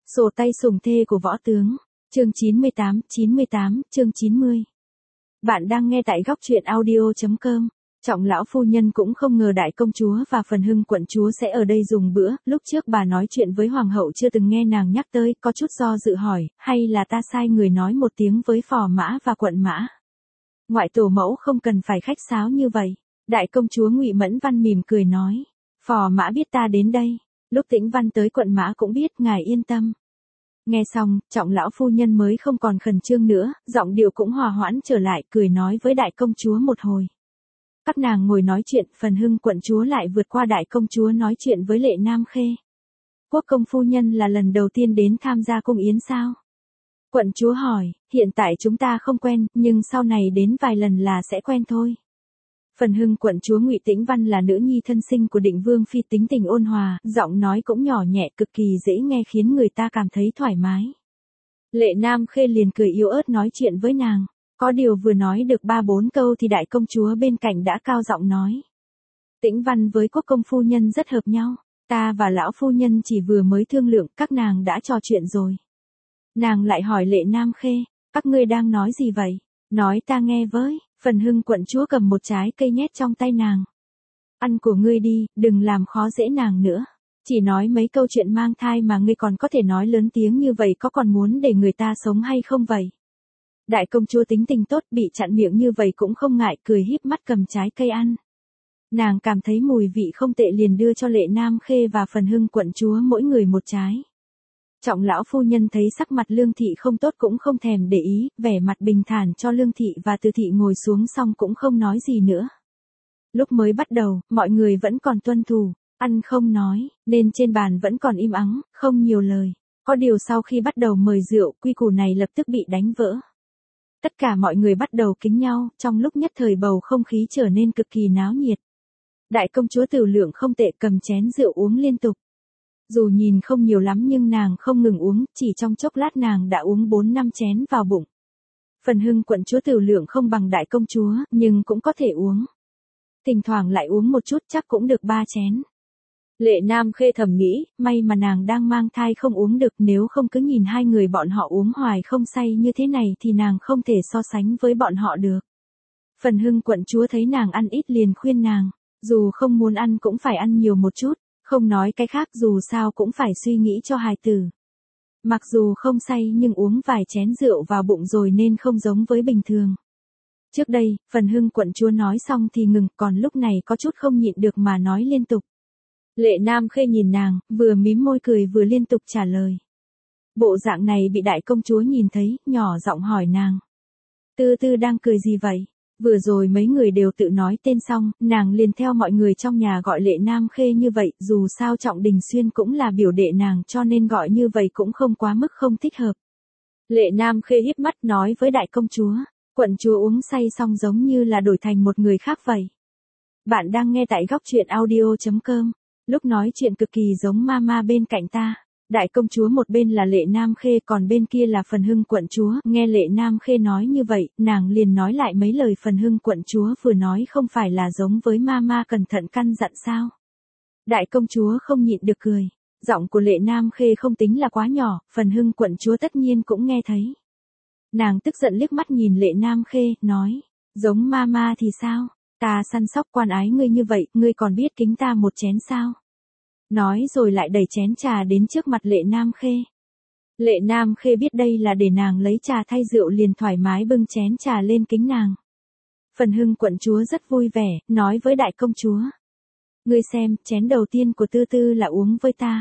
Sổ tay sủng thê của võ tướng. Chương 98, chương 90. Bạn đang nghe tại góc truyện audio.com. Trọng lão phu nhân cũng không ngờ đại công chúa và phần hưng quận chúa sẽ ở đây dùng bữa, lúc trước bà nói chuyện với hoàng hậu chưa từng nghe nàng nhắc tới, có chút do dự hỏi, hay là ta sai người nói một tiếng với phò mã và quận mã. Ngoại tổ mẫu không cần phải khách sáo như vậy. Đại công chúa Ngụy Mẫn Văn mỉm cười nói, phò mã biết ta đến đây, lúc Tĩnh Văn tới quận mã cũng biết, ngài yên tâm. Nghe xong, trọng lão phu nhân mới không còn khẩn trương nữa, giọng điệu cũng hòa hoãn trở lại, cười nói với đại công chúa một hồi. Các nàng ngồi nói chuyện, phần hưng quận chúa lại vượt qua đại công chúa nói chuyện với Lệ Nam Khê. Quốc công phu nhân là lần đầu tiên đến tham gia cung yến sao? Quận chúa hỏi, hiện tại chúng ta không quen, nhưng sau này đến vài lần là sẽ quen thôi. Phần hưng quận chúa Ngụy Tĩnh Văn là nữ nhi thân sinh của Định Vương phi, tính tình ôn hòa, giọng nói cũng nhỏ nhẹ, cực kỳ dễ nghe, khiến người ta cảm thấy thoải mái. Lệ Nam Khê liền cười yếu ớt nói chuyện với nàng, có điều vừa nói được 3-4 câu thì đại công chúa bên cạnh đã cao giọng nói. Tĩnh Văn với quốc công phu nhân rất hợp nhau, ta và lão phu nhân chỉ vừa mới thương lượng, các nàng đã trò chuyện rồi. Nàng lại hỏi Lệ Nam Khê, các ngươi đang nói gì vậy? Nói ta nghe với. Phần hưng quận chúa cầm một trái cây nhét trong tay nàng. Ăn của ngươi đi, đừng làm khó dễ nàng nữa. Chỉ nói mấy câu chuyện mang thai mà ngươi còn có thể nói lớn tiếng như vậy, có còn muốn để người ta sống hay không vậy? Đại công chúa tính tình tốt, bị chặn miệng như vậy cũng không ngại, cười híp mắt cầm trái cây ăn. Nàng cảm thấy mùi vị không tệ liền đưa cho Lệ Nam Khê và phần hưng quận chúa mỗi người một trái. Trọng lão phu nhân thấy sắc mặt Lương Thị không tốt cũng không thèm để ý, vẻ mặt bình thản cho Lương Thị và Từ Thị ngồi xuống xong cũng không nói gì nữa. Lúc mới bắt đầu, mọi người vẫn còn tuân thủ, ăn không nói, nên trên bàn vẫn còn im ắng, không nhiều lời. Có điều sau khi bắt đầu mời rượu, quy củ này lập tức bị đánh vỡ. Tất cả mọi người bắt đầu kính nhau, trong lúc nhất thời bầu không khí trở nên cực kỳ náo nhiệt. Đại công chúa Tửu Lượng không tệ, cầm chén rượu uống liên tục. Dù nhìn không nhiều lắm nhưng nàng không ngừng uống, chỉ trong chốc lát nàng đã uống 4-5 chén vào bụng. Phần hưng quận chúa Tửu Lượng không bằng đại công chúa, nhưng cũng có thể uống. Thỉnh thoảng lại uống một chút, chắc cũng được 3 chén. Lệ Nam Khê thầm nghĩ, may mà nàng đang mang thai không uống được, nếu không cứ nhìn hai người bọn họ uống hoài không say như thế này thì nàng không thể so sánh với bọn họ được. Phần hưng quận chúa thấy nàng ăn ít liền khuyên nàng, dù không muốn ăn cũng phải ăn nhiều một chút. Không nói cái khác, dù sao cũng phải suy nghĩ cho hài tử. Mặc dù không say nhưng uống vài chén rượu vào bụng rồi nên không giống với bình thường. Trước đây, phần hưng quận chúa nói xong thì ngừng, còn lúc này có chút không nhịn được mà nói liên tục. Lệ Nam Khê nhìn nàng, vừa mím môi cười vừa liên tục trả lời. Bộ dạng này bị đại công chúa nhìn thấy, nhỏ giọng hỏi nàng. Tư Tư đang cười gì vậy? Vừa rồi mấy người đều tự nói tên xong, nàng liền theo mọi người trong nhà gọi Lệ Nam Khê như vậy, dù sao Trọng Đình Xuyên cũng là biểu đệ nàng cho nên gọi như vậy cũng không quá mức không thích hợp. Lệ Nam Khê híp mắt nói với đại công chúa, quận chúa uống say xong giống như là đổi thành một người khác vậy. Bạn đang nghe tại góc truyện audio.com, lúc nói chuyện cực kỳ giống mama bên cạnh ta. Đại công chúa một bên là Lệ Nam Khê còn bên kia là phần hưng quận chúa, nghe Lệ Nam Khê nói như vậy, nàng liền nói lại mấy lời phần hưng quận chúa vừa nói, không phải là giống với mama cẩn thận căn dặn sao. Đại công chúa không nhịn được cười, giọng của Lệ Nam Khê không tính là quá nhỏ, phần hưng quận chúa tất nhiên cũng nghe thấy. Nàng tức giận liếc mắt nhìn Lệ Nam Khê, nói, giống mama thì sao, ta săn sóc quan ái ngươi như vậy, ngươi còn biết kính ta một chén sao. Nói rồi lại đẩy chén trà đến trước mặt Lệ Nam Khê. Lệ Nam Khê biết đây là để nàng lấy trà thay rượu liền thoải mái bưng chén trà lên kính nàng. Phần hưng quận chúa rất vui vẻ, nói với đại công chúa. Ngươi xem, chén đầu tiên của Tư Tư là uống với ta.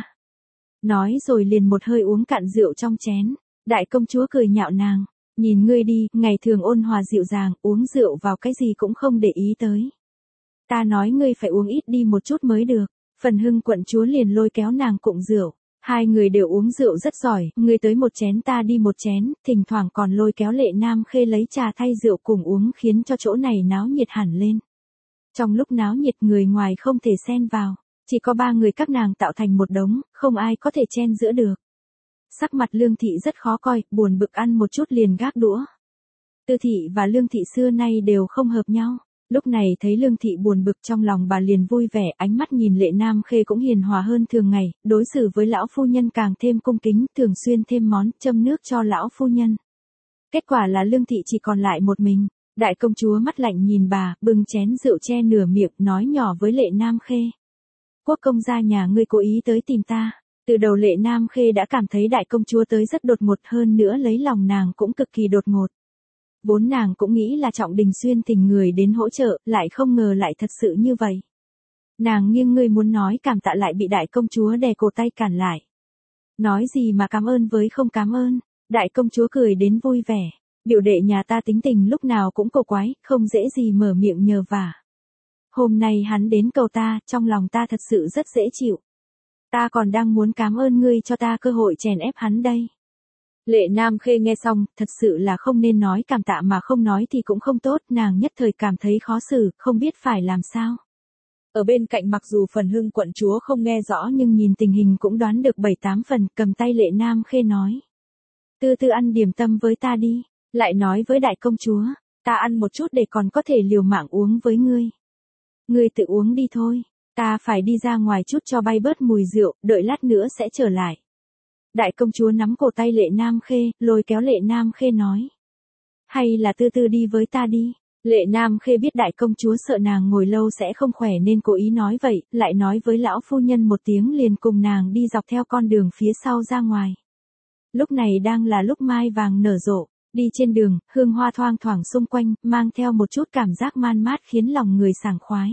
Nói rồi liền một hơi uống cạn rượu trong chén. Đại công chúa cười nhạo nàng, nhìn ngươi đi, ngày thường ôn hòa dịu dàng, uống rượu vào cái gì cũng không để ý tới. Ta nói ngươi phải uống ít đi một chút mới được. Phần hưng quận chúa liền lôi kéo nàng cụng rượu, hai người đều uống rượu rất giỏi, ngươi tới một chén ta đi một chén, thỉnh thoảng còn lôi kéo Lệ Nam Khê lấy trà thay rượu cùng uống khiến cho chỗ này náo nhiệt hẳn lên. Trong lúc náo nhiệt người ngoài không thể xen vào, chỉ có 3 người các nàng tạo thành một đống, không ai có thể chen giữa được. Sắc mặt Lương Thị rất khó coi, buồn bực ăn một chút liền gác đũa. Tư Thị và Lương Thị xưa nay đều không hợp nhau. Lúc này thấy Lương Thị buồn bực trong lòng bà liền vui vẻ, ánh mắt nhìn Lệ Nam Khê cũng hiền hòa hơn thường ngày, đối xử với lão phu nhân càng thêm cung kính, thường xuyên thêm món, châm nước cho lão phu nhân. Kết quả là Lương Thị chỉ còn lại một mình, đại công chúa mắt lạnh nhìn bà, bưng chén rượu che nửa miệng, nói nhỏ với Lệ Nam Khê. Quốc công gia nhà ngươi cố ý tới tìm ta. Từ đầu Lệ Nam Khê đã cảm thấy đại công chúa tới rất đột ngột, hơn nữa lấy lòng nàng cũng cực kỳ đột ngột. Vốn nàng cũng nghĩ là Trọng Đình Xuyên thỉnh người đến hỗ trợ, lại không ngờ lại thật sự như vậy. Nàng nghiêng người muốn nói cảm tạ lại bị đại công chúa đè cổ tay cản lại. Nói gì mà cảm ơn với không cảm ơn, đại công chúa cười đến vui vẻ. Biểu đệ nhà ta tính tình lúc nào cũng cổ quái, không dễ gì mở miệng nhờ vả. Hôm nay hắn đến cầu ta, trong lòng ta thật sự rất dễ chịu. Ta còn đang muốn cảm ơn ngươi cho ta cơ hội chèn ép hắn đây. Lệ Nam Khê nghe xong, thật sự là không nên nói cảm tạ mà không nói thì cũng không tốt, nàng nhất thời cảm thấy khó xử, không biết phải làm sao. Ở bên cạnh mặc dù Phần Hưng quận chúa không nghe rõ nhưng nhìn tình hình cũng đoán được 7-8 phần, cầm tay Lệ Nam Khê nói. Từ từ ăn điểm tâm với ta đi, lại nói với đại công chúa, ta ăn một chút để còn có thể liều mạng uống với ngươi. Ngươi tự uống đi thôi, ta phải đi ra ngoài chút cho bay bớt mùi rượu, đợi lát nữa sẽ trở lại. Đại công chúa nắm cổ tay Lệ Nam Khê, lôi kéo Lệ Nam Khê nói. Hay là từ từ đi với ta đi. Lệ Nam Khê biết đại công chúa sợ nàng ngồi lâu sẽ không khỏe nên cố ý nói vậy, lại nói với lão phu nhân một tiếng liền cùng nàng đi dọc theo con đường phía sau ra ngoài. Lúc này đang là lúc mai vàng nở rộ, đi trên đường, hương hoa thoang thoảng xung quanh, mang theo một chút cảm giác man mát khiến lòng người sảng khoái.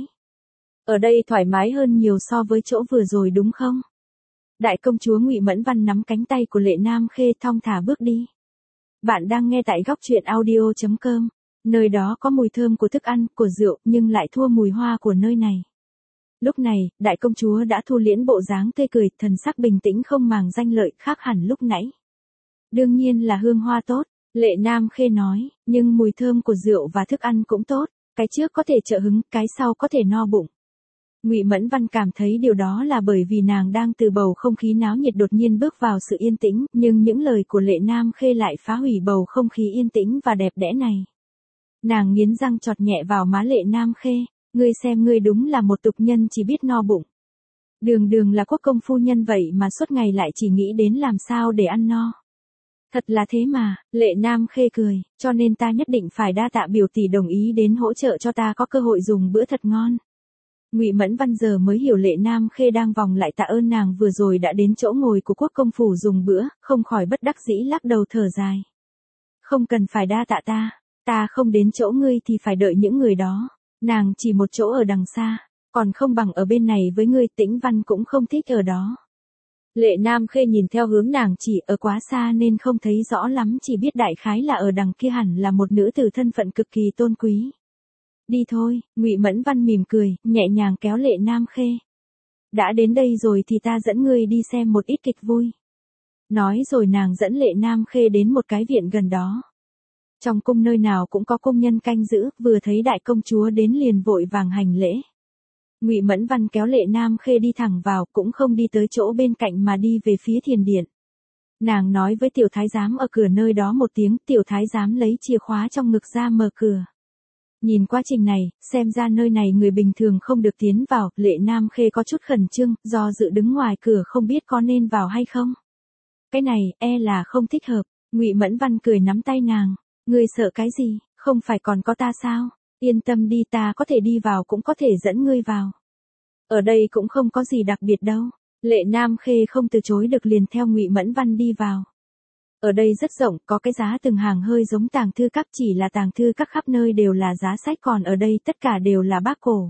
Ở đây thoải mái hơn nhiều so với chỗ vừa rồi đúng không? Đại công chúa Ngụy Mẫn Văn nắm cánh tay của Lệ Nam Khê thong thả bước đi. Bạn đang nghe tại góc truyện audio.com, nơi đó có mùi thơm của thức ăn, của rượu nhưng lại thua mùi hoa của nơi này. Lúc này, đại công chúa đã thu liễm bộ dáng tươi cười, thần sắc bình tĩnh không màng danh lợi khác hẳn lúc nãy. Đương nhiên là hương hoa tốt, Lệ Nam Khê nói, nhưng mùi thơm của rượu và thức ăn cũng tốt, cái trước có thể trợ hứng, cái sau có thể no bụng. Ngụy Mẫn Văn cảm thấy điều đó là bởi vì nàng đang từ bầu không khí náo nhiệt đột nhiên bước vào sự yên tĩnh, nhưng những lời của Lệ Nam Khê lại phá hủy bầu không khí yên tĩnh và đẹp đẽ này. Nàng nghiến răng chọt nhẹ vào má Lệ Nam Khê, ngươi xem ngươi đúng là một tục nhân chỉ biết no bụng. Đường đường là quốc công phu nhân vậy mà suốt ngày lại chỉ nghĩ đến làm sao để ăn no. Thật là thế mà, Lệ Nam Khê cười, cho nên ta nhất định phải đa tạ biểu tỷ đồng ý đến hỗ trợ cho ta có cơ hội dùng bữa thật ngon. Ngụy Mẫn Văn giờ mới hiểu Lệ Nam Khê đang vòng lại tạ ơn nàng vừa rồi đã đến chỗ ngồi của quốc công phủ dùng bữa, không khỏi bất đắc dĩ lắc đầu thở dài. Không cần phải đa tạ ta không đến chỗ ngươi thì phải đợi những người đó, nàng chỉ một chỗ ở đằng xa, còn không bằng ở bên này với ngươi. Tĩnh Văn cũng không thích ở đó. Lệ Nam Khê nhìn theo hướng nàng chỉ, ở quá xa nên không thấy rõ lắm, chỉ biết đại khái là ở đằng kia hẳn là một nữ tử thân phận cực kỳ tôn quý. Đi thôi, Ngụy Mẫn Văn mỉm cười, nhẹ nhàng kéo Lệ Nam Khê. Đã đến đây rồi thì ta dẫn ngươi đi xem một ít kịch vui. Nói rồi nàng dẫn Lệ Nam Khê đến một cái viện gần đó. Trong cung nơi nào cũng có công nhân canh giữ, vừa thấy đại công chúa đến liền vội vàng hành lễ. Ngụy Mẫn Văn kéo Lệ Nam Khê đi thẳng vào, cũng không đi tới chỗ bên cạnh mà đi về phía thiền điện. Nàng nói với tiểu thái giám ở cửa nơi đó một tiếng, tiểu thái giám lấy chìa khóa trong ngực ra mở cửa. Nhìn quá trình này, xem ra nơi này người bình thường không được tiến vào, Lệ Nam Khê có chút khẩn trương, do dự đứng ngoài cửa không biết có nên vào hay không. Cái này, e là không thích hợp. Ngụy Mẫn Văn cười nắm tay nàng, ngươi sợ cái gì, không phải còn có ta sao, yên tâm đi, ta có thể đi vào cũng có thể dẫn ngươi vào. Ở đây cũng không có gì đặc biệt đâu. Lệ Nam Khê không từ chối được liền theo Ngụy Mẫn Văn đi vào. Ở đây rất rộng, có cái giá từng hàng hơi giống tàng thư các, chỉ là tàng thư các khắp nơi đều là giá sách, còn ở đây tất cả đều là bác cổ.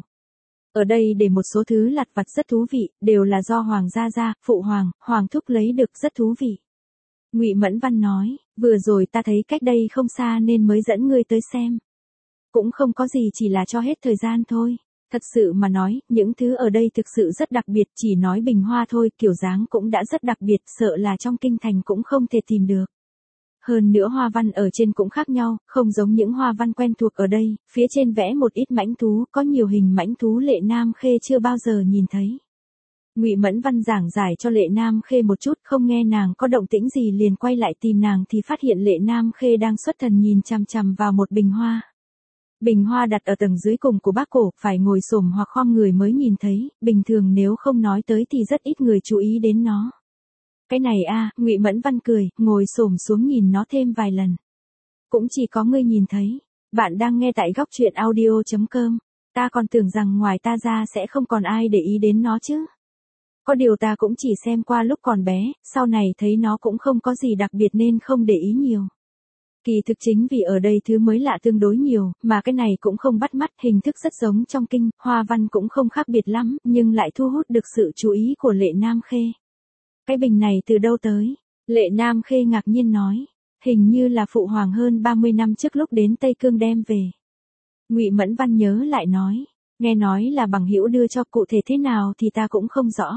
Ở đây để một số thứ lặt vặt rất thú vị, đều là do hoàng gia, phụ hoàng, hoàng thúc lấy được, rất thú vị. Ngụy Mẫn Văn nói, vừa rồi ta thấy cách đây không xa nên mới dẫn ngươi tới xem. Cũng không có gì, chỉ là cho hết thời gian thôi. Thật sự mà nói, những thứ ở đây thực sự rất đặc biệt, chỉ nói bình hoa thôi, kiểu dáng cũng đã rất đặc biệt, sợ là trong kinh thành cũng không thể tìm được. Hơn nữa hoa văn ở trên cũng khác nhau, không giống những hoa văn quen thuộc ở đây, phía trên vẽ một ít mãnh thú, có nhiều hình mãnh thú Lệ Nam Khê chưa bao giờ nhìn thấy. Ngụy Mẫn Văn giảng giải cho Lệ Nam Khê một chút, không nghe nàng có động tĩnh gì liền quay lại tìm nàng thì phát hiện Lệ Nam Khê đang xuất thần nhìn chằm chằm vào một bình hoa. Bình hoa đặt ở tầng dưới cùng của bác cổ, phải ngồi xổm hoặc khom người mới nhìn thấy, bình thường nếu không nói tới thì rất ít người chú ý đến nó. Cái này a, Ngụy Mẫn Văn cười, ngồi xổm xuống nhìn nó thêm vài lần. Cũng chỉ có ngươi nhìn thấy. Bạn đang nghe tại góc truyện audio.com. Ta còn tưởng rằng ngoài ta ra sẽ không còn ai để ý đến nó chứ. Có điều ta cũng chỉ xem qua lúc còn bé, sau này thấy nó cũng không có gì đặc biệt nên không để ý nhiều. Kỳ thực chính vì ở đây thứ mới lạ tương đối nhiều, mà cái này cũng không bắt mắt, hình thức rất giống trong kinh, hoa văn cũng không khác biệt lắm, nhưng lại thu hút được sự chú ý của Lệ Nam Khê. Cái bình này từ đâu tới? Lệ Nam Khê ngạc nhiên nói. Hình như là phụ hoàng hơn 30 năm trước lúc đến Tây Cương đem về. Ngụy Mẫn Văn nhớ lại nói. Nghe nói là bằng hữu đưa cho, cụ thể thế nào thì ta cũng không rõ.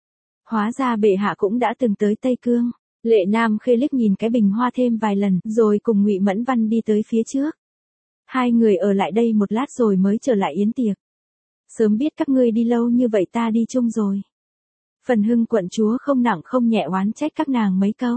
Hóa ra bệ hạ cũng đã từng tới Tây Cương. Lệ Nam Khê liếc nhìn cái bình hoa thêm vài lần, rồi cùng Ngụy Mẫn Văn đi tới phía trước. Hai người ở lại đây một lát rồi mới trở lại yến tiệc. Sớm biết các ngươi đi lâu như vậy ta đi chung rồi. Phần Hưng quận chúa không nặng không nhẹ oán trách các nàng mấy câu.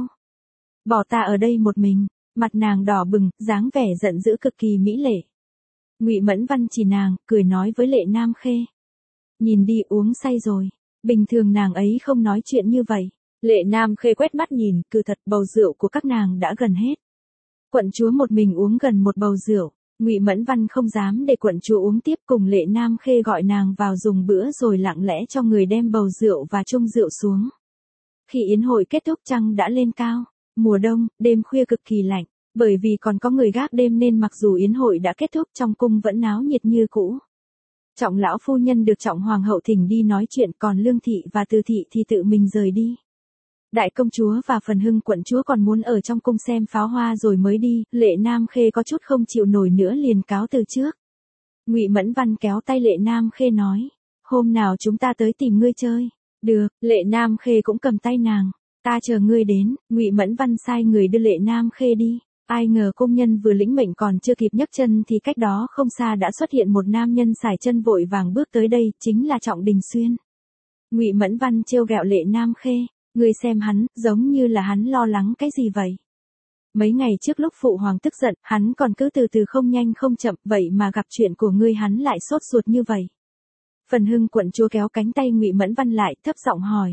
Bỏ ta ở đây một mình, mặt nàng đỏ bừng, dáng vẻ giận dữ cực kỳ mỹ lệ. Ngụy Mẫn Văn chỉ nàng, cười nói với Lệ Nam Khê. Nhìn đi, uống say rồi, bình thường nàng ấy không nói chuyện như vậy. Lệ Nam Khê quét mắt nhìn, cứ thật bầu rượu của các nàng đã gần hết. Quận chúa một mình uống gần một bầu rượu, Ngụy Mẫn Văn không dám để quận chúa uống tiếp, cùng Lệ Nam Khê gọi nàng vào dùng bữa rồi lặng lẽ cho người đem bầu rượu và chung rượu xuống. Khi yến hội kết thúc trăng đã lên cao, mùa đông, đêm khuya cực kỳ lạnh, bởi vì còn có người gác đêm nên mặc dù yến hội đã kết thúc trong cung vẫn náo nhiệt như cũ. Trọng lão phu nhân được Trọng hoàng hậu thỉnh đi nói chuyện, còn Lương thị và Từ thị thì tự mình rời đi. Đại công chúa và Phần Hưng quận chúa còn muốn ở trong cung xem pháo hoa rồi mới đi, Lệ Nam Khê có chút không chịu nổi nữa liền cáo từ trước. Ngụy Mẫn Văn kéo tay Lệ Nam Khê nói, hôm nào chúng ta tới tìm ngươi chơi. Được, Lệ Nam Khê cũng cầm tay nàng, ta chờ ngươi đến. Ngụy Mẫn Văn sai người đưa Lệ Nam Khê đi. Ai ngờ công nhân vừa lĩnh mệnh còn chưa kịp nhấc chân thì cách đó không xa đã xuất hiện một nam nhân sải chân vội vàng bước tới đây, chính là Trọng Đình Xuyên. Ngụy Mẫn Văn trêu ghẹo Lệ Nam Khê. Ngươi xem hắn, giống như là hắn lo lắng cái gì vậy? Mấy ngày trước lúc phụ hoàng tức giận, hắn còn cứ từ từ không nhanh không chậm, vậy mà gặp chuyện của ngươi hắn lại sốt ruột như vậy. Phần Hưng quận chúa kéo cánh tay Ngụy Mẫn Văn lại, thấp giọng hỏi.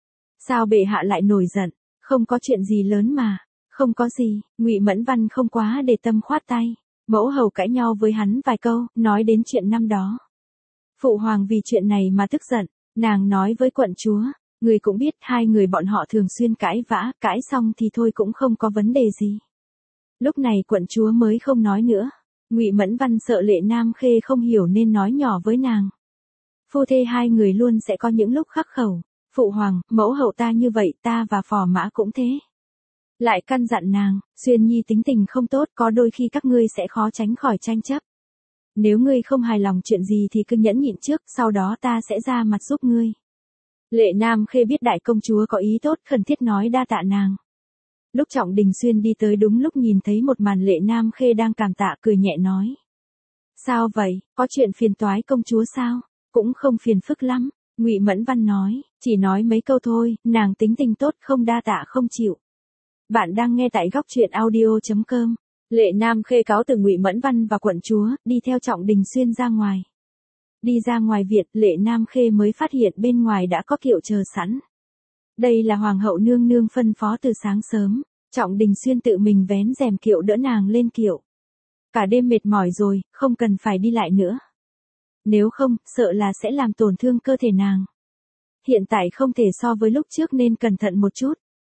Sao bệ hạ lại nổi giận? Không có chuyện gì lớn mà. Không có gì, Ngụy Mẫn Văn không quá để tâm khoát tay. Mẫu hầu cãi nhau với hắn vài câu, nói đến chuyện năm đó. Phụ hoàng vì chuyện này mà tức giận, nàng nói với quận chúa. Người cũng biết hai người bọn họ thường xuyên cãi vã, cãi xong thì thôi cũng không có vấn đề gì. Lúc này quận chúa mới không nói nữa. Ngụy Mẫn Văn sợ Lệ Nam Khê không hiểu nên nói nhỏ với nàng. Phu thê hai người luôn sẽ có những lúc khắc khẩu. Phụ hoàng, mẫu hậu ta như vậy, ta và phò mã cũng thế. Lại căn dặn nàng, Xuyên Nhi tính tình không tốt, có đôi khi các ngươi sẽ khó tránh khỏi tranh chấp. Nếu ngươi không hài lòng chuyện gì thì cứ nhẫn nhịn trước, sau đó ta sẽ ra mặt giúp ngươi. Lệ Nam Khê biết đại công chúa có ý tốt, khẩn thiết nói đa tạ nàng. Lúc Trọng Đình Xuyên đi tới đúng lúc nhìn thấy một màn Lệ Nam Khê đang cảm tạ, cười nhẹ nói. Sao vậy, có chuyện phiền toái công chúa sao? Cũng không phiền phức lắm, Ngụy Mẫn Văn nói, chỉ nói mấy câu thôi, nàng tính tình tốt không đa tạ không chịu. Bạn đang nghe tại góc truyện audio.com. Lệ Nam Khê cáo từ Ngụy Mẫn Văn và quận chúa, đi theo Trọng Đình Xuyên ra ngoài. Đi ra ngoài viện, Lệ Nam Khê mới phát hiện bên ngoài đã có kiệu chờ sẵn. Đây là hoàng hậu nương nương phân phó từ sáng sớm, Trọng Đình Xuyên tự mình vén rèm kiệu đỡ nàng lên kiệu. Cả đêm mệt mỏi rồi, không cần phải đi lại nữa. Nếu không, sợ là sẽ làm tổn thương cơ thể nàng. Hiện tại không thể so với lúc trước nên cẩn thận một chút.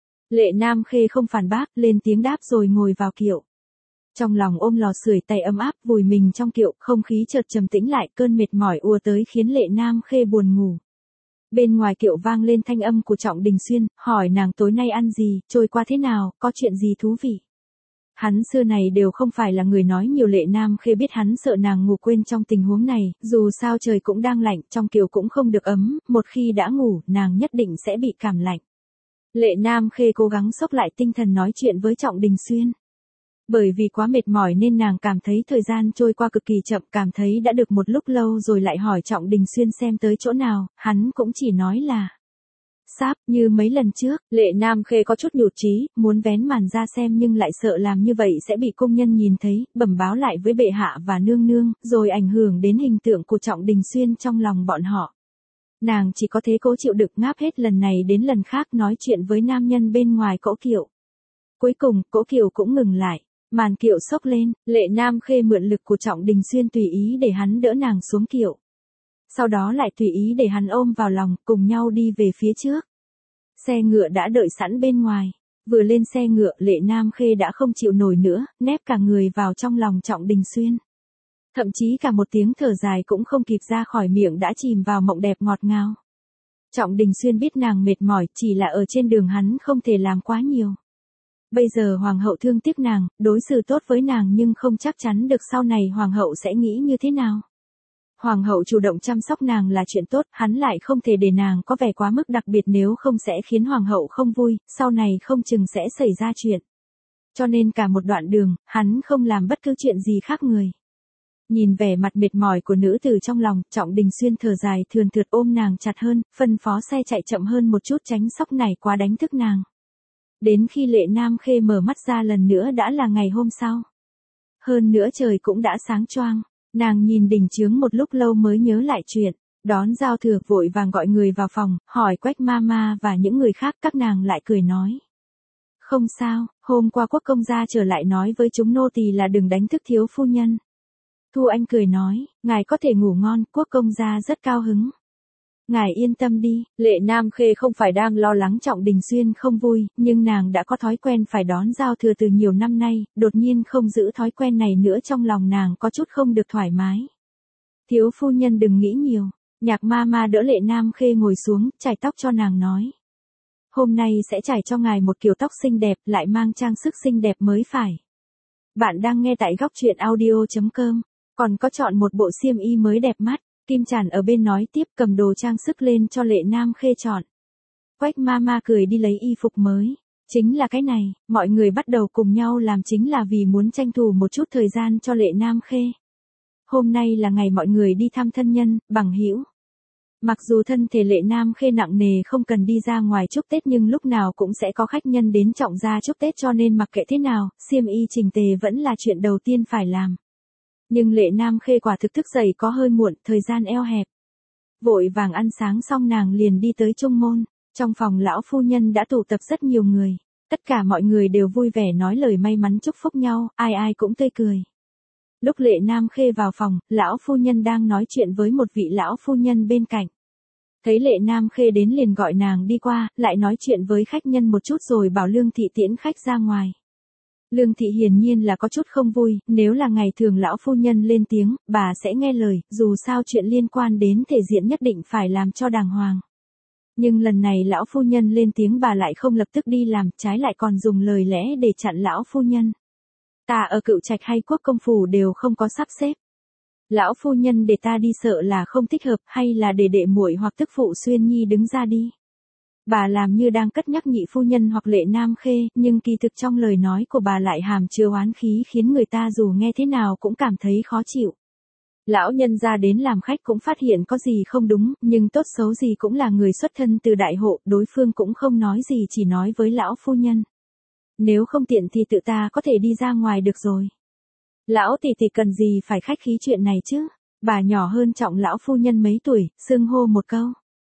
Lệ Nam Khê không phản bác, lên tiếng đáp rồi ngồi vào kiệu. Trong lòng ôm lò sưởi, tay ấm áp, vùi mình trong kiệu, không khí chợt trầm tĩnh lại, cơn mệt mỏi ùa tới khiến Lệ Nam Khê buồn ngủ. Bên ngoài kiệu vang lên thanh âm của Trọng Đình Xuyên, hỏi nàng tối nay ăn gì, trôi qua thế nào, có chuyện gì thú vị. Hắn xưa này đều không phải là người nói nhiều. Lệ Nam Khê biết hắn sợ nàng ngủ quên trong tình huống này, dù sao trời cũng đang lạnh, trong kiệu cũng không được ấm, một khi đã ngủ, nàng nhất định sẽ bị cảm lạnh. Lệ Nam Khê cố gắng xốc lại tinh thần nói chuyện với Trọng Đình Xuyên. Bởi vì quá mệt mỏi nên nàng cảm thấy thời gian trôi qua cực kỳ chậm, cảm thấy đã được một lúc lâu rồi lại hỏi Trọng Đình Xuyên xem tới chỗ nào, hắn cũng chỉ nói là Sáp, như mấy lần trước, Lệ Nam Khê có chút nhụt chí, muốn vén màn ra xem nhưng lại sợ làm như vậy sẽ bị công nhân nhìn thấy, bẩm báo lại với bệ hạ và nương nương, rồi ảnh hưởng đến hình tượng của Trọng Đình Xuyên trong lòng bọn họ. Nàng chỉ có thế cố chịu đựng ngáp hết lần này đến lần khác nói chuyện với nam nhân bên ngoài cỗ kiệu. Cuối cùng, cỗ kiệu cũng ngừng lại. Màn kiệu xốc lên, Lệ Nam Khê mượn lực của Trọng Đình Xuyên tùy ý để hắn đỡ nàng xuống kiệu. Sau đó lại tùy ý để hắn ôm vào lòng, cùng nhau đi về phía trước. Xe ngựa đã đợi sẵn bên ngoài. Vừa lên xe ngựa, Lệ Nam Khê đã không chịu nổi nữa, nép cả người vào trong lòng Trọng Đình Xuyên. Thậm chí cả một tiếng thở dài cũng không kịp ra khỏi miệng đã chìm vào mộng đẹp ngọt ngào. Trọng Đình Xuyên biết nàng mệt mỏi, chỉ là ở trên đường hắn không thể làm quá nhiều. Bây giờ hoàng hậu thương tiếc nàng, đối xử tốt với nàng nhưng không chắc chắn được sau này hoàng hậu sẽ nghĩ như thế nào. Hoàng hậu chủ động chăm sóc nàng là chuyện tốt, hắn lại không thể để nàng có vẻ quá mức đặc biệt nếu không sẽ khiến hoàng hậu không vui, sau này không chừng sẽ xảy ra chuyện. Cho nên cả một đoạn đường, hắn không làm bất cứ chuyện gì khác người. Nhìn vẻ mặt mệt mỏi của nữ tử trong lòng, Trọng Đình Xuyên thở dài thườn thượt ôm nàng chặt hơn, phân phó xe chạy chậm hơn một chút tránh sóc này quá đánh thức nàng. Đến khi Lệ Nam Khê mở mắt ra lần nữa đã là ngày hôm sau. Hơn nữa trời cũng đã sáng choang. Nàng nhìn đỉnh chướng một lúc lâu mới nhớ lại chuyện. Đón giao thừa vội vàng gọi người vào phòng, hỏi Quách Mama và những người khác, các nàng lại cười nói. Không sao, hôm qua Quốc công gia trở lại nói với chúng nô tỳ là đừng đánh thức thiếu phu nhân. Thu Anh cười nói, ngài có thể ngủ ngon, Quốc công gia rất cao hứng. Ngài yên tâm đi, Lệ Nam Khê không phải đang lo lắng Trọng Đình Xuyên không vui, nhưng nàng đã có thói quen phải đón giao thừa từ nhiều năm nay, đột nhiên không giữ thói quen này nữa trong lòng nàng có chút không được thoải mái. Thiếu phu nhân đừng nghĩ nhiều, Nhạc Mama đỡ Lệ Nam Khê ngồi xuống, chải tóc cho nàng nói. Hôm nay sẽ chải cho ngài một kiểu tóc xinh đẹp, lại mang trang sức xinh đẹp mới phải. Bạn đang nghe tại góc truyện audio.com, còn có chọn một bộ xiêm y mới đẹp mắt. Kim Tràn ở bên nói tiếp cầm đồ trang sức lên cho Lệ Nam Khê chọn. Quách Mama cười đi lấy y phục mới. Chính là cái này, mọi người bắt đầu cùng nhau làm chính là vì muốn tranh thủ một chút thời gian cho Lệ Nam Khê. Hôm nay là ngày mọi người đi thăm thân nhân, bằng hữu. Mặc dù thân thể Lệ Nam Khê nặng nề không cần đi ra ngoài chúc Tết nhưng lúc nào cũng sẽ có khách nhân đến Trọng gia chúc Tết cho nên mặc kệ thế nào, xiêm y chỉnh tề vẫn là chuyện đầu tiên phải làm. Nhưng Lệ Nam Khê quả thực thức dậy có hơi muộn, thời gian eo hẹp. Vội vàng ăn sáng xong nàng liền đi tới trung môn. Trong phòng lão phu nhân đã tụ tập rất nhiều người. Tất cả mọi người đều vui vẻ nói lời may mắn chúc phúc nhau, ai ai cũng tươi cười. Lúc Lệ Nam Khê vào phòng, lão phu nhân đang nói chuyện với một vị lão phu nhân bên cạnh. Thấy Lệ Nam Khê đến liền gọi nàng đi qua, lại nói chuyện với khách nhân một chút rồi bảo Lương Thị tiễn khách ra ngoài. Lương Thị hiển nhiên là có chút không vui, nếu là ngày thường lão phu nhân lên tiếng, bà sẽ nghe lời, dù sao chuyện liên quan đến thể diện nhất định phải làm cho đàng hoàng. Nhưng lần này lão phu nhân lên tiếng bà lại không lập tức đi làm, trái lại còn dùng lời lẽ để chặn lão phu nhân. Ta ở Cựu Trạch hay Quốc công phủ đều không có sắp xếp. Lão phu nhân để ta đi sợ là không thích hợp, hay là để đệ muội hoặc tức phụ Xuyên Nhi đứng ra đi. Bà làm như đang cất nhắc nhị phu nhân hoặc Lệ Nam Khê, nhưng kỳ thực trong lời nói của bà lại hàm chứa oán khí khiến người ta dù nghe thế nào cũng cảm thấy khó chịu. Lão nhân ra đến làm khách cũng phát hiện có gì không đúng, nhưng tốt xấu gì cũng là người xuất thân từ đại hộ, đối phương cũng không nói gì chỉ nói với lão phu nhân. Nếu không tiện thì tự ta có thể đi ra ngoài được rồi. Lão tỷ tỷ cần gì phải khách khí chuyện này chứ, bà nhỏ hơn Trọng lão phu nhân mấy tuổi, xưng hô một câu.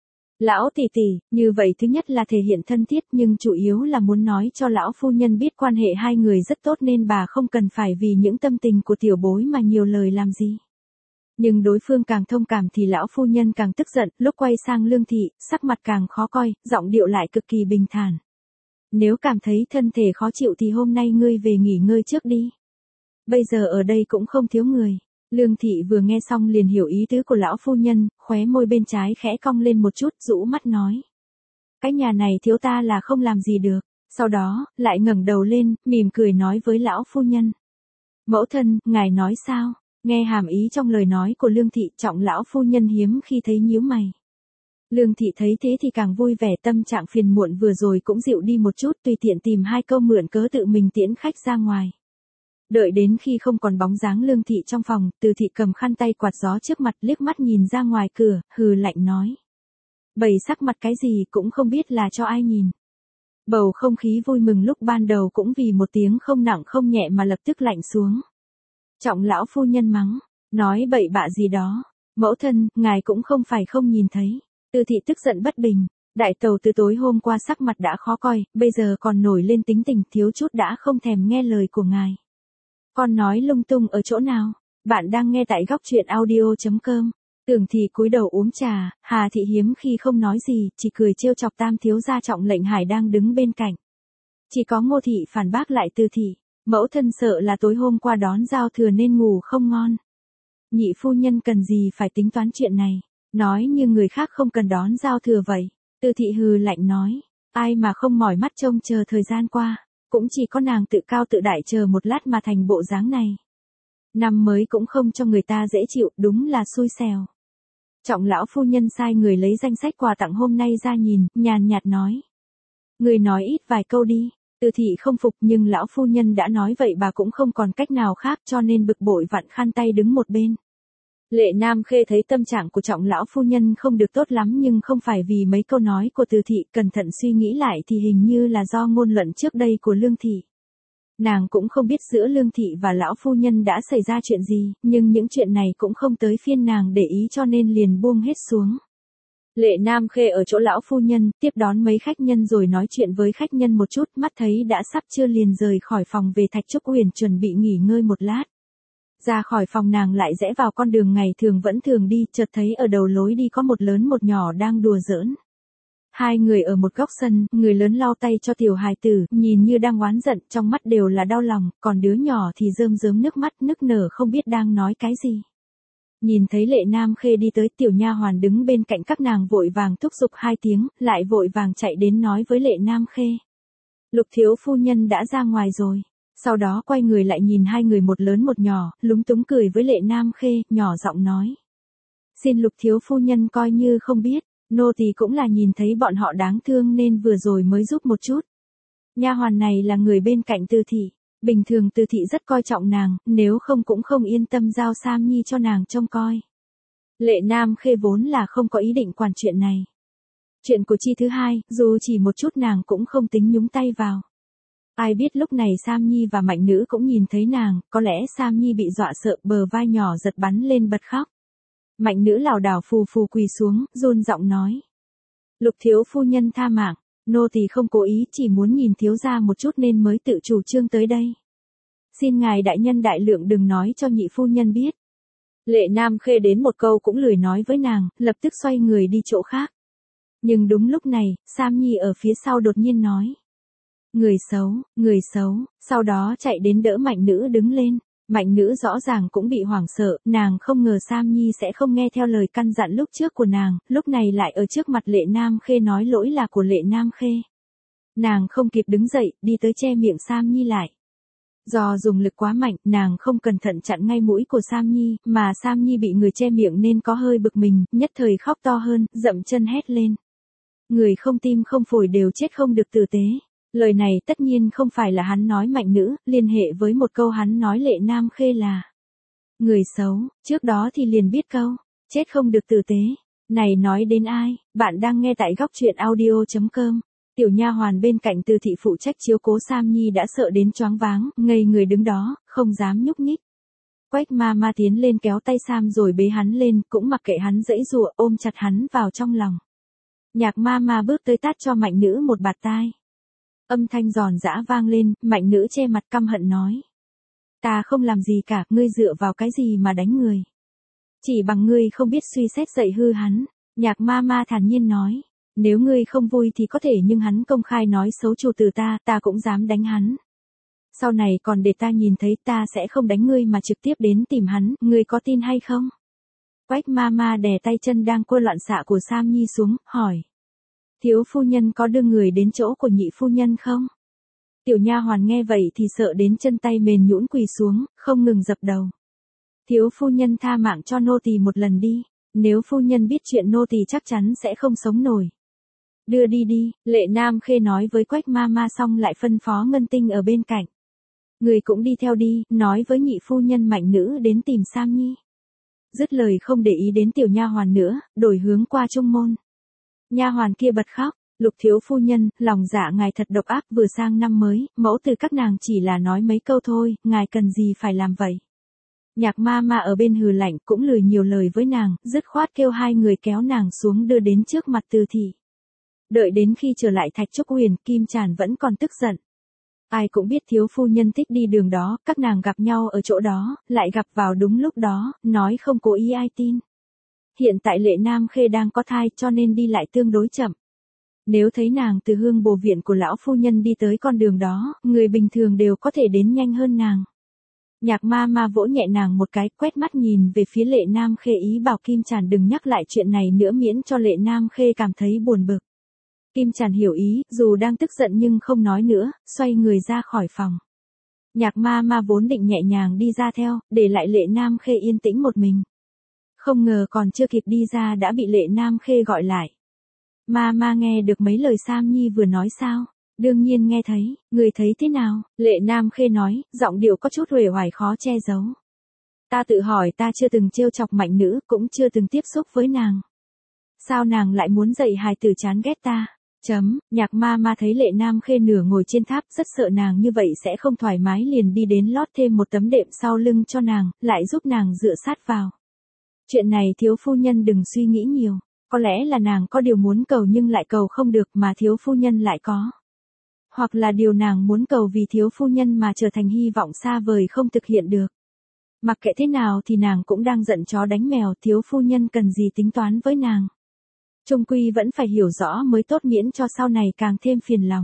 Lão tỷ tỷ, như vậy thứ nhất là thể hiện thân thiết nhưng chủ yếu là muốn nói cho lão phu nhân biết quan hệ hai người rất tốt nên bà không cần phải vì những tâm tình của tiểu bối mà nhiều lời làm gì. Nhưng đối phương càng thông cảm thì lão phu nhân càng tức giận, lúc quay sang Lương Thị, sắc mặt càng khó coi, giọng điệu lại cực kỳ bình thản. Nếu cảm thấy thân thể khó chịu thì hôm nay ngươi về nghỉ ngơi trước đi. Bây giờ ở đây cũng không thiếu người. Lương Thị vừa nghe xong liền hiểu ý tứ của lão phu nhân, khóe môi bên trái khẽ cong lên một chút, rũ mắt nói. Cái nhà này thiếu ta là không làm gì được. Sau đó, lại ngẩng đầu lên, mỉm cười nói với lão phu nhân. Mẫu thân, ngài nói sao? Nghe hàm ý trong lời nói của Lương Thị, Trọng lão phu nhân hiếm khi thấy nhíu mày. Lương Thị thấy thế thì càng vui vẻ, tâm trạng phiền muộn vừa rồi cũng dịu đi một chút, tùy tiện tìm hai câu mượn cớ tự mình tiễn khách ra ngoài. Đợi đến khi không còn bóng dáng Lương Thị trong phòng, Từ Thị cầm khăn tay quạt gió trước mặt liếc mắt nhìn ra ngoài cửa, hừ lạnh nói. Bày sắc mặt cái gì cũng không biết là cho ai nhìn. Bầu không khí vui mừng lúc ban đầu cũng vì một tiếng không nặng không nhẹ mà lập tức lạnh xuống. Trọng lão phu nhân mắng, nói bậy bạ gì đó. Mẫu thân, ngài cũng không phải không nhìn thấy. Từ thị tức giận bất bình. Đại tàu từ tối hôm qua sắc mặt đã khó coi, bây giờ còn nổi lên tính tình, thiếu chút đã không thèm nghe lời của ngài. Con nói lung tung ở chỗ nào? Bạn đang nghe tại góc truyện audio.com. Tưởng Thị cúi đầu uống trà, Hà Thị hiếm khi không nói gì, chỉ cười trêu chọc Tam thiếu gia Trọng Lệnh Hải đang đứng bên cạnh. Chỉ có Ngô Thị phản bác lại Từ Thị, mẫu thân sợ là tối hôm qua đón giao thừa nên ngủ không ngon. Nhị phu nhân cần gì phải tính toán chuyện này, nói như người khác không cần đón giao thừa vậy. Từ Thị hừ lạnh nói, ai mà không mỏi mắt trông chờ thời gian qua, cũng chỉ có nàng tự cao tự đại chờ một lát mà thành bộ dáng này. Năm mới cũng không cho người ta dễ chịu, đúng là xui xẻo. Trọng lão phu nhân sai người lấy danh sách quà tặng hôm nay ra nhìn, nhàn nhạt nói. Người nói ít vài câu đi. Từ Thị không phục nhưng lão phu nhân đã nói vậy bà cũng không còn cách nào khác cho nên bực bội vặn khăn tay đứng một bên. Lệ Nam Khê thấy tâm trạng của Trọng lão phu nhân không được tốt lắm nhưng không phải vì mấy câu nói của Từ Thị, cẩn thận suy nghĩ lại thì hình như là do ngôn luận trước đây của Lương Thị. Nàng cũng không biết giữa Lương Thị và lão phu nhân đã xảy ra chuyện gì, nhưng những chuyện này cũng không tới phiên nàng để ý cho nên liền buông hết xuống. Lệ Nam Khê ở chỗ lão phu nhân, tiếp đón mấy khách nhân rồi nói chuyện với khách nhân một chút, mắt thấy đã sắp trưa liền rời khỏi phòng về Thạch Trúc Huyền chuẩn bị nghỉ ngơi một lát. Ra khỏi phòng nàng lại rẽ vào con đường ngày thường vẫn thường đi, chợt thấy ở đầu lối đi có một lớn một nhỏ đang đùa giỡn. Hai người ở một góc sân, người lớn lau tay cho tiểu hài tử, nhìn như đang oán giận, trong mắt đều là đau lòng, còn đứa nhỏ thì rơm rớm nước mắt nức nở không biết đang nói cái gì. Nhìn thấy Lệ Nam Khê đi tới, tiểu nha hoàn đứng bên cạnh các nàng vội vàng thúc giục hai tiếng, lại vội vàng chạy đến nói với Lệ Nam Khê. Lục thiếu phu nhân đã ra ngoài rồi. Sau đó quay người lại nhìn hai người một lớn một nhỏ, lúng túng cười với Lệ Nam Khê, nhỏ giọng nói. Xin Lục thiếu phu nhân coi như không biết, nô tỳ cũng là nhìn thấy bọn họ đáng thương nên vừa rồi mới giúp một chút. Nha hoàn này là người bên cạnh Từ Thị. Bình thường Từ Thị rất coi trọng nàng, nếu không cũng không yên tâm giao Sam Nhi cho nàng trông coi. Lệ Nam Khê vốn là không có ý định quản chuyện này. Chuyện của Chi thứ hai, dù chỉ một chút nàng cũng không tính nhúng tay vào. Ai biết lúc này Sam Nhi và Mạnh Nữ cũng nhìn thấy nàng, có lẽ Sam Nhi bị dọa sợ, bờ vai nhỏ giật bắn lên bật khóc. Mạnh Nữ lảo đảo phù phù quỳ xuống, run giọng nói. Lục thiếu phu nhân tha mạng. Nô tỳ không cố ý, chỉ muốn nhìn thiếu gia một chút nên mới tự chủ trương tới đây. Xin ngài đại nhân đại lượng đừng nói cho nhị phu nhân biết. Lệ Nam Khê đến một câu cũng lười nói với nàng, lập tức xoay người đi chỗ khác. Nhưng đúng lúc này, Sam Nhi ở phía sau đột nhiên nói. Người xấu, sau đó chạy đến đỡ Mạnh Nữ đứng lên. Mạnh Nữ rõ ràng cũng bị hoảng sợ, nàng không ngờ Sam Nhi sẽ không nghe theo lời căn dặn lúc trước của nàng, lúc này lại ở trước mặt Lệ Nam Khê nói lỗi là của Lệ Nam Khê. Nàng không kịp đứng dậy, đi tới che miệng Sam Nhi lại. Do dùng lực quá mạnh, nàng không cẩn thận chặn ngay mũi của Sam Nhi, mà Sam Nhi bị người che miệng nên có hơi bực mình, nhất thời khóc to hơn, dậm chân hét lên. Người không tim không phổi đều chết không được tử tế. Lời này tất nhiên không phải là hắn nói Mạnh Nữ, liên hệ với một câu hắn nói Lệ Nam Khê là người xấu, trước đó thì liền biết câu, chết không được tử tế. Này nói đến ai, bạn đang nghe tại góc truyện audio.com. Tiểu nha hoàn bên cạnh Từ Thị phụ trách chiếu cố Sam Nhi đã sợ đến choáng váng, ngây người đứng đó, không dám nhúc nhích. Quách ma ma tiến lên kéo tay Sam rồi bế hắn lên, cũng mặc kệ hắn giãy giụa, ôm chặt hắn vào trong lòng. Nhạc ma ma bước tới tát cho Mạnh Nữ một bạt tai. Âm thanh giòn giã vang lên, Mạnh Nữ che mặt căm hận nói. Ta không làm gì cả, ngươi dựa vào cái gì mà đánh người. Chỉ bằng ngươi không biết suy xét dạy hư hắn. Nhạc ma ma thản nhiên nói. Nếu ngươi không vui thì có thể nhưng hắn công khai nói xấu chủ tử ta cũng dám đánh hắn. Sau này còn để ta nhìn thấy ta sẽ không đánh ngươi mà trực tiếp đến tìm hắn, ngươi có tin hay không? Quách ma ma đè tay chân đang cua loạn xạ của Sam Nhi xuống, hỏi. Thiếu phu nhân có đưa người đến chỗ của nhị phu nhân không? Tiểu nha hoàn nghe vậy thì sợ đến chân tay mềm nhũn quỳ xuống, không ngừng dập đầu. Thiếu phu nhân tha mạng cho nô tỳ một lần đi, nếu phu nhân biết chuyện nô tỳ chắc chắn sẽ không sống nổi. Đưa đi đi, Lệ Nam Khê nói với Quách ma ma xong lại phân phó Ngân Tinh ở bên cạnh. Người cũng đi theo đi, nói với nhị phu nhân Mạnh Nữ đến tìm Sam Nhi. Dứt lời không để ý đến tiểu nha hoàn nữa, đổi hướng qua trung môn. Nha hoàn kia bật khóc, Lục thiếu phu nhân, lòng dạ ngài thật độc ác, vừa sang năm mới, mẫu từ các nàng chỉ là nói mấy câu thôi, ngài cần gì phải làm vậy. Nhạc ma ma ở bên hừ lạnh cũng lười nhiều lời với nàng, dứt khoát kêu hai người kéo nàng xuống đưa đến trước mặt Từ thị. Đợi đến khi trở lại Thạch Trúc Huyền, Kim Tràn vẫn còn tức giận. Ai cũng biết thiếu phu nhân thích đi đường đó, các nàng gặp nhau ở chỗ đó, lại gặp vào đúng lúc đó, nói không cố ý ai tin. Hiện tại Lệ Nam Khê đang có thai cho nên đi lại tương đối chậm. Nếu thấy nàng từ hương bồ viện của lão phu nhân đi tới con đường đó, người bình thường đều có thể đến nhanh hơn nàng. Nhạc ma ma vỗ nhẹ nàng một cái, quét mắt nhìn về phía Lệ Nam Khê ý bảo Kim Tràn đừng nhắc lại chuyện này nữa miễn cho Lệ Nam Khê cảm thấy buồn bực. Kim Tràn hiểu ý, dù đang tức giận nhưng không nói nữa, xoay người ra khỏi phòng. Nhạc ma ma vốn định nhẹ nhàng đi ra theo, để lại Lệ Nam Khê yên tĩnh một mình. Không ngờ còn chưa kịp đi ra đã bị Lệ Nam Khê gọi lại. Ma ma nghe được mấy lời Sam Nhi vừa nói sao? Đương nhiên nghe thấy, người thấy thế nào? Lệ Nam Khê nói, giọng điệu có chút uể oải khó che giấu. Ta tự hỏi ta chưa từng trêu chọc Mạnh Nữ, cũng chưa từng tiếp xúc với nàng. Sao nàng lại muốn dạy hài tử chán ghét ta? Nhạc ma ma thấy Lệ Nam Khê nửa ngồi trên tháp, rất sợ nàng như vậy sẽ không thoải mái, liền đi đến lót thêm một tấm đệm sau lưng cho nàng, lại giúp nàng dựa sát vào. Chuyện này thiếu phu nhân đừng suy nghĩ nhiều, có lẽ là nàng có điều muốn cầu nhưng lại cầu không được mà thiếu phu nhân lại có. Hoặc là điều nàng muốn cầu vì thiếu phu nhân mà trở thành hy vọng xa vời không thực hiện được. Mặc kệ thế nào thì nàng cũng đang giận chó đánh mèo, thiếu phu nhân cần gì tính toán với nàng. Chung quy vẫn phải hiểu rõ mới tốt miễn cho sau này càng thêm phiền lòng.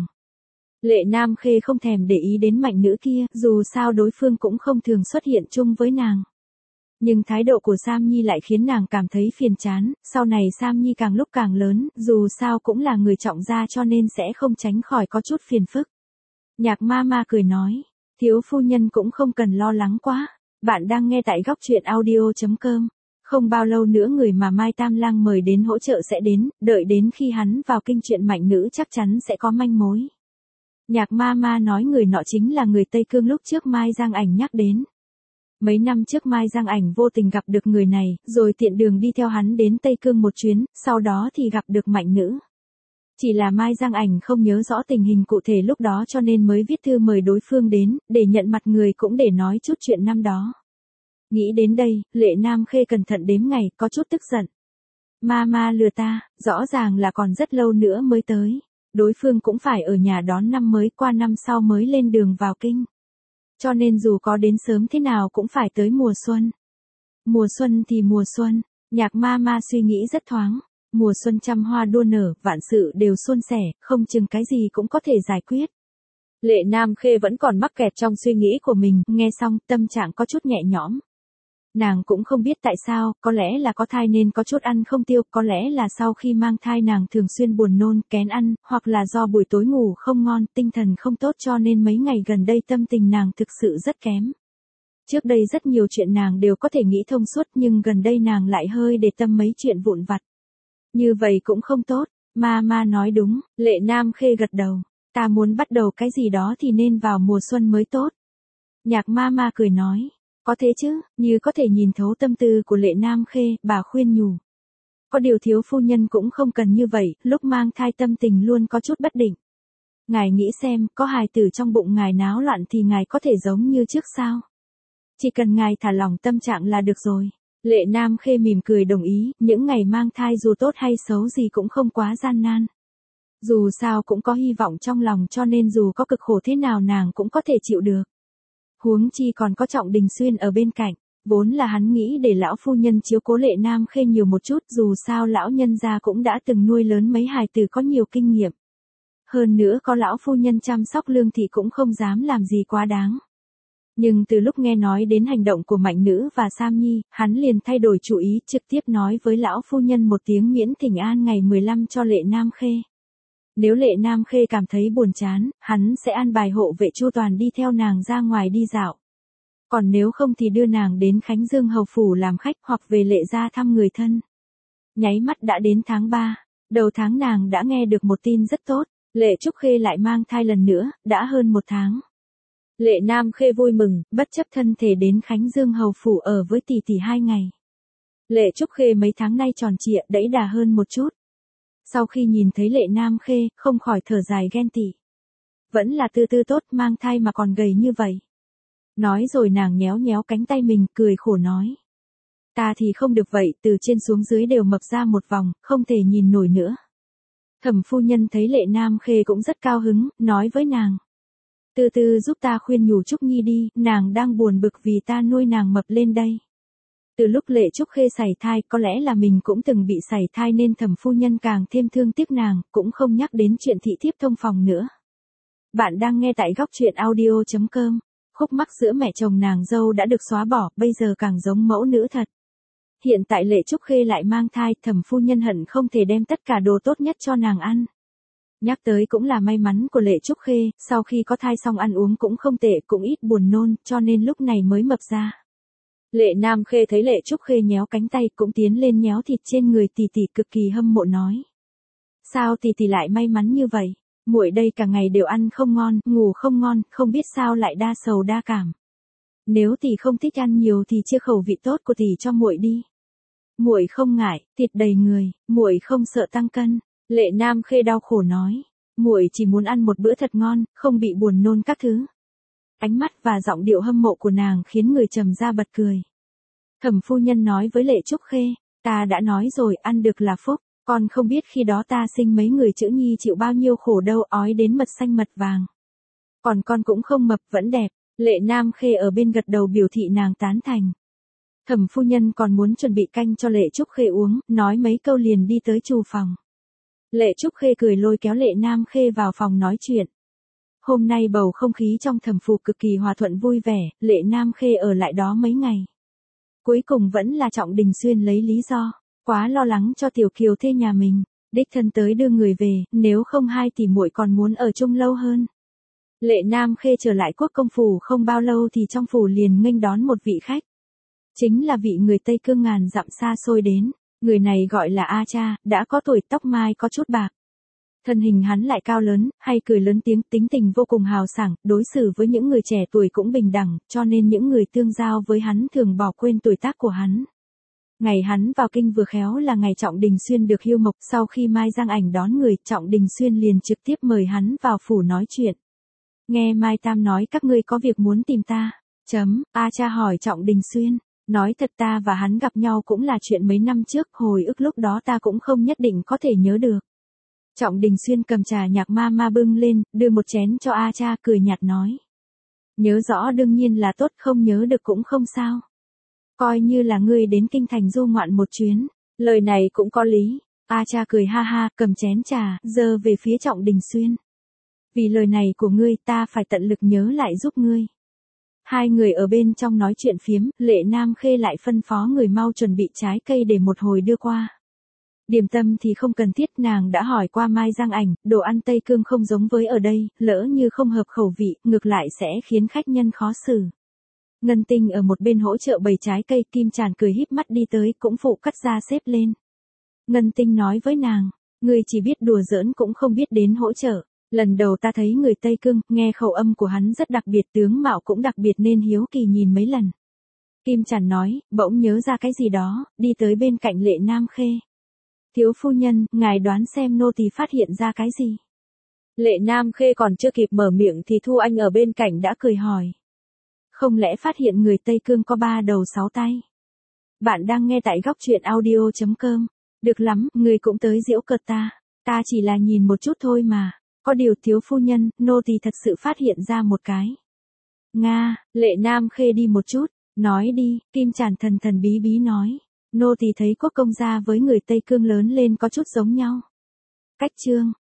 Lệ Nam Khê không thèm để ý đến Mạnh Nữ kia, dù sao đối phương cũng không thường xuất hiện chung với nàng. Nhưng thái độ của Sam Nhi lại khiến nàng cảm thấy phiền chán, sau này Sam Nhi càng lúc càng lớn, dù sao cũng là người trọng gia cho nên sẽ không tránh khỏi có chút phiền phức. Nhạc ma ma cười nói, thiếu phu nhân cũng không cần lo lắng quá, bạn đang nghe tại góc truyện audio.com. Không bao lâu nữa người mà Mai Tam Lang mời đến hỗ trợ sẽ đến, đợi đến khi hắn vào kinh chuyện Mạnh Nữ chắc chắn sẽ có manh mối. Nhạc ma ma nói người nọ chính là người Tây Cương lúc trước Mai Giang Ảnh nhắc đến. Mấy năm trước Mai Giang Ảnh vô tình gặp được người này, rồi tiện đường đi theo hắn đến Tây Cương một chuyến, sau đó thì gặp được Mạnh Nữ. Chỉ là Mai Giang Ảnh không nhớ rõ tình hình cụ thể lúc đó cho nên mới viết thư mời đối phương đến, để nhận mặt người cũng để nói chút chuyện năm đó. Nghĩ đến đây, Lệ Nam Khê cẩn thận đếm ngày, có chút tức giận. Ma ma lừa ta, rõ ràng là còn rất lâu nữa mới tới. Đối phương cũng phải ở nhà đón năm mới, qua năm sau mới lên đường vào kinh. Cho nên dù có đến sớm thế nào cũng phải tới mùa xuân. Mùa xuân thì mùa xuân, nhạc ma ma suy nghĩ rất thoáng. Mùa xuân trăm hoa đua nở, vạn sự đều suôn sẻ, không chừng cái gì cũng có thể giải quyết. Lệ Nam Khê vẫn còn mắc kẹt trong suy nghĩ của mình, nghe xong tâm trạng có chút nhẹ nhõm. Nàng cũng không biết tại sao, có lẽ là có thai nên có chút ăn không tiêu, có lẽ là sau khi mang thai nàng thường xuyên buồn nôn, kén ăn, hoặc là do buổi tối ngủ không ngon, tinh thần không tốt cho nên mấy ngày gần đây tâm tình nàng thực sự rất kém. Trước đây rất nhiều chuyện nàng đều có thể nghĩ thông suốt nhưng gần đây nàng lại hơi để tâm mấy chuyện vụn vặt. Như vậy cũng không tốt, ma ma nói đúng, Lệ Nam Khê gật đầu, ta muốn bắt đầu cái gì đó thì nên vào mùa xuân mới tốt. Nhạc ma ma cười nói. Có thế chứ, như có thể nhìn thấu tâm tư của Lệ Nam Khê, bà khuyên nhủ. Có điều thiếu phu nhân cũng không cần như vậy, lúc mang thai tâm tình luôn có chút bất định. Ngài nghĩ xem, có hài tử trong bụng ngài náo loạn thì ngài có thể giống như trước sao? Chỉ cần ngài thả lỏng tâm trạng là được rồi. Lệ Nam Khê mỉm cười đồng ý, những ngày mang thai dù tốt hay xấu gì cũng không quá gian nan. Dù sao cũng có hy vọng trong lòng cho nên dù có cực khổ thế nào nàng cũng có thể chịu được. Huống chi còn có Trọng Đình Xuyên ở bên cạnh, vốn là hắn nghĩ để lão phu nhân chiếu cố Lệ Nam Khê nhiều một chút, dù sao lão nhân gia cũng đã từng nuôi lớn mấy hài tử có nhiều kinh nghiệm. Hơn nữa có lão phu nhân chăm sóc Lương Thị cũng không dám làm gì quá đáng. Nhưng từ lúc nghe nói đến hành động của Mạnh Nữ và Sam Nhi, hắn liền thay đổi chủ ý, trực tiếp nói với lão phu nhân một tiếng miễn thỉnh an ngày 15 cho Lệ Nam Khê. Nếu Lệ Nam Khê cảm thấy buồn chán, hắn sẽ an bài hộ vệ chu toàn đi theo nàng ra ngoài đi dạo. Còn nếu không thì đưa nàng đến Khánh Dương Hầu Phủ làm khách hoặc về Lệ gia thăm người thân. Nháy mắt đã đến tháng 3, đầu tháng nàng đã nghe được một tin rất tốt, Lệ Trúc Khê lại mang thai lần nữa, đã hơn một tháng. Lệ Nam Khê vui mừng, bất chấp thân thể đến Khánh Dương Hầu Phủ ở với tỷ tỷ 2 ngày. Lệ Trúc Khê mấy tháng nay tròn trịa, đẫy đà hơn một chút. Sau khi nhìn thấy Lệ Nam Khê, không khỏi thở dài ghen tị. Vẫn là tư tư tốt, mang thai mà còn gầy như vậy. Nói rồi nàng nhéo nhéo cánh tay mình, cười khổ nói. Ta thì không được vậy, từ trên xuống dưới đều mập ra một vòng, không thể nhìn nổi nữa. Thẩm phu nhân thấy Lệ Nam Khê cũng rất cao hứng, nói với nàng. Từ từ giúp ta khuyên nhủ Trúc Nhi đi, nàng đang buồn bực vì ta nuôi nàng mập lên đây. Từ lúc Lệ Trúc Khê sảy thai, có lẽ là mình cũng từng bị sảy thai nên thẩm phu nhân càng thêm thương tiếc nàng, cũng không nhắc đến chuyện thị thiếp thông phòng nữa. Bạn đang nghe tại góc truyện audio.com. Khúc mắc giữa mẹ chồng nàng dâu đã được xóa bỏ, bây giờ càng giống mẫu nữ thật. Hiện tại Lệ Trúc Khê lại mang thai, thẩm phu nhân hận không thể đem tất cả đồ tốt nhất cho nàng ăn. Nhắc tới cũng là may mắn của Lệ Trúc Khê, sau khi có thai xong ăn uống cũng không tệ, cũng ít buồn nôn, cho nên lúc này mới mập ra. Lệ Nam Khê thấy Lệ Trúc Khê nhéo cánh tay cũng tiến lên nhéo thịt trên người tỷ tỷ, cực kỳ hâm mộ nói. Sao tỷ tỷ lại may mắn như vậy? Muội đây cả ngày đều ăn không ngon, ngủ không ngon, không biết sao lại đa sầu đa cảm. Nếu tỷ không thích ăn nhiều thì chia khẩu vị tốt của tỷ cho muội đi. Muội không ngại, thịt đầy người, muội không sợ tăng cân. Lệ Nam Khê đau khổ nói, muội chỉ muốn ăn một bữa thật ngon, không bị buồn nôn các thứ. Ánh mắt và giọng điệu hâm mộ của nàng khiến người trầm ra bật cười. Thẩm phu nhân nói với Lệ Trúc Khê, ta đã nói rồi, ăn được là phúc, con không biết khi đó ta sinh mấy người chữ nhi chịu bao nhiêu khổ đâu, ói đến mật xanh mật vàng. Còn con cũng không mập vẫn đẹp. Lệ Nam Khê ở bên gật đầu biểu thị nàng tán thành. Thẩm phu nhân còn muốn chuẩn bị canh cho Lệ Trúc Khê uống, nói mấy câu liền đi tới trù phòng. Lệ Trúc Khê cười lôi kéo Lệ Nam Khê vào phòng nói chuyện. Hôm nay bầu không khí trong thẩm phủ cực kỳ hòa thuận vui vẻ, Lệ Nam Khê ở lại đó mấy ngày. Cuối cùng vẫn là Trọng Đình Xuyên lấy lý do, quá lo lắng cho tiểu kiều thê nhà mình, đích thân tới đưa người về, nếu không hai tỷ muội còn muốn ở chung lâu hơn. Lệ Nam Khê trở lại Quốc công phủ không bao lâu thì trong phủ liền nghênh đón một vị khách. Chính là vị người Tây Cương ngàn dặm xa xôi đến, người này gọi là A Cha, đã có tuổi, tóc mai có chút bạc. Thân hình hắn lại cao lớn, hay cười lớn tiếng, tính tình vô cùng hào sảng, đối xử với những người trẻ tuổi cũng bình đẳng, cho nên những người tương giao với hắn thường bỏ quên tuổi tác của hắn. Ngày hắn vào kinh vừa khéo là ngày Trọng Đình Xuyên được hưu mộc, sau khi Mai Giang Ảnh đón người, Trọng Đình Xuyên liền trực tiếp mời hắn vào phủ nói chuyện. Nghe Mai Tam nói các ngươi có việc muốn tìm ta. A Cha hỏi Trọng Đình Xuyên. Nói thật ta và hắn gặp nhau cũng là chuyện mấy năm trước, hồi ức lúc đó ta cũng không nhất định có thể nhớ được. Trọng Đình Xuyên cầm trà nhạc ma ma bưng lên, đưa một chén cho A Cha, cười nhạt nói. Nhớ rõ đương nhiên là tốt, không nhớ được cũng không sao. Coi như là ngươi đến kinh thành du ngoạn một chuyến. Lời này cũng có lý. A Cha cười ha ha, cầm chén trà, giơ về phía Trọng Đình Xuyên. Vì lời này của ngươi ta phải tận lực nhớ lại giúp ngươi. Hai người ở bên trong nói chuyện phiếm, Lệ Nam Khê lại phân phó người mau chuẩn bị trái cây để một hồi đưa qua. Điểm tâm thì không cần thiết, nàng đã hỏi qua Mai Giang Ảnh, đồ ăn Tây Cương không giống với ở đây, lỡ như không hợp khẩu vị, ngược lại sẽ khiến khách nhân khó xử. Ngân Tinh ở một bên hỗ trợ bày trái cây, Kim Tràn cười híp mắt đi tới, cũng phụ cắt ra xếp lên. Ngân Tinh nói với nàng, ngươi chỉ biết đùa giỡn cũng không biết đến hỗ trợ. Lần đầu ta thấy người Tây Cương, nghe khẩu âm của hắn rất đặc biệt, tướng mạo cũng đặc biệt nên hiếu kỳ nhìn mấy lần. Kim Tràn nói, bỗng nhớ ra cái gì đó, đi tới bên cạnh Lệ Nam Khê. Thiếu phu nhân, ngài đoán xem nô tỳ phát hiện ra cái gì? Lệ Nam Khê còn chưa kịp mở miệng thì Thu Anh ở bên cạnh đã cười hỏi. Không lẽ phát hiện người Tây Cương có 3 đầu 6 tay? Bạn đang nghe tại góc truyện audio.com. Được lắm, người cũng tới giễu cợt ta. Ta chỉ là nhìn một chút thôi mà. Có điều thiếu phu nhân, nô tỳ thật sự phát hiện ra một cái. Nga, Lệ Nam Khê đi một chút, nói đi, Kim Tràn thần thần bí bí nói. Nô tỳ thấy Quốc công gia với người Tây Cương lớn lên có chút giống nhau. Cách trương,